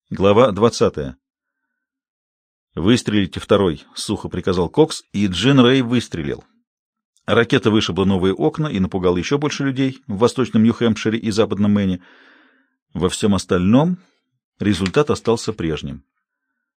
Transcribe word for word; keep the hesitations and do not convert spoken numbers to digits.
Глава двадцатая. «Выстрелите второй», — сухо приказал Кокс, и Джин Рэй выстрелил. Ракета вышибла новые окна и напугала еще больше людей в восточном Нью-Хэмпшире и западном Мэне. Во всем остальном результат остался прежним.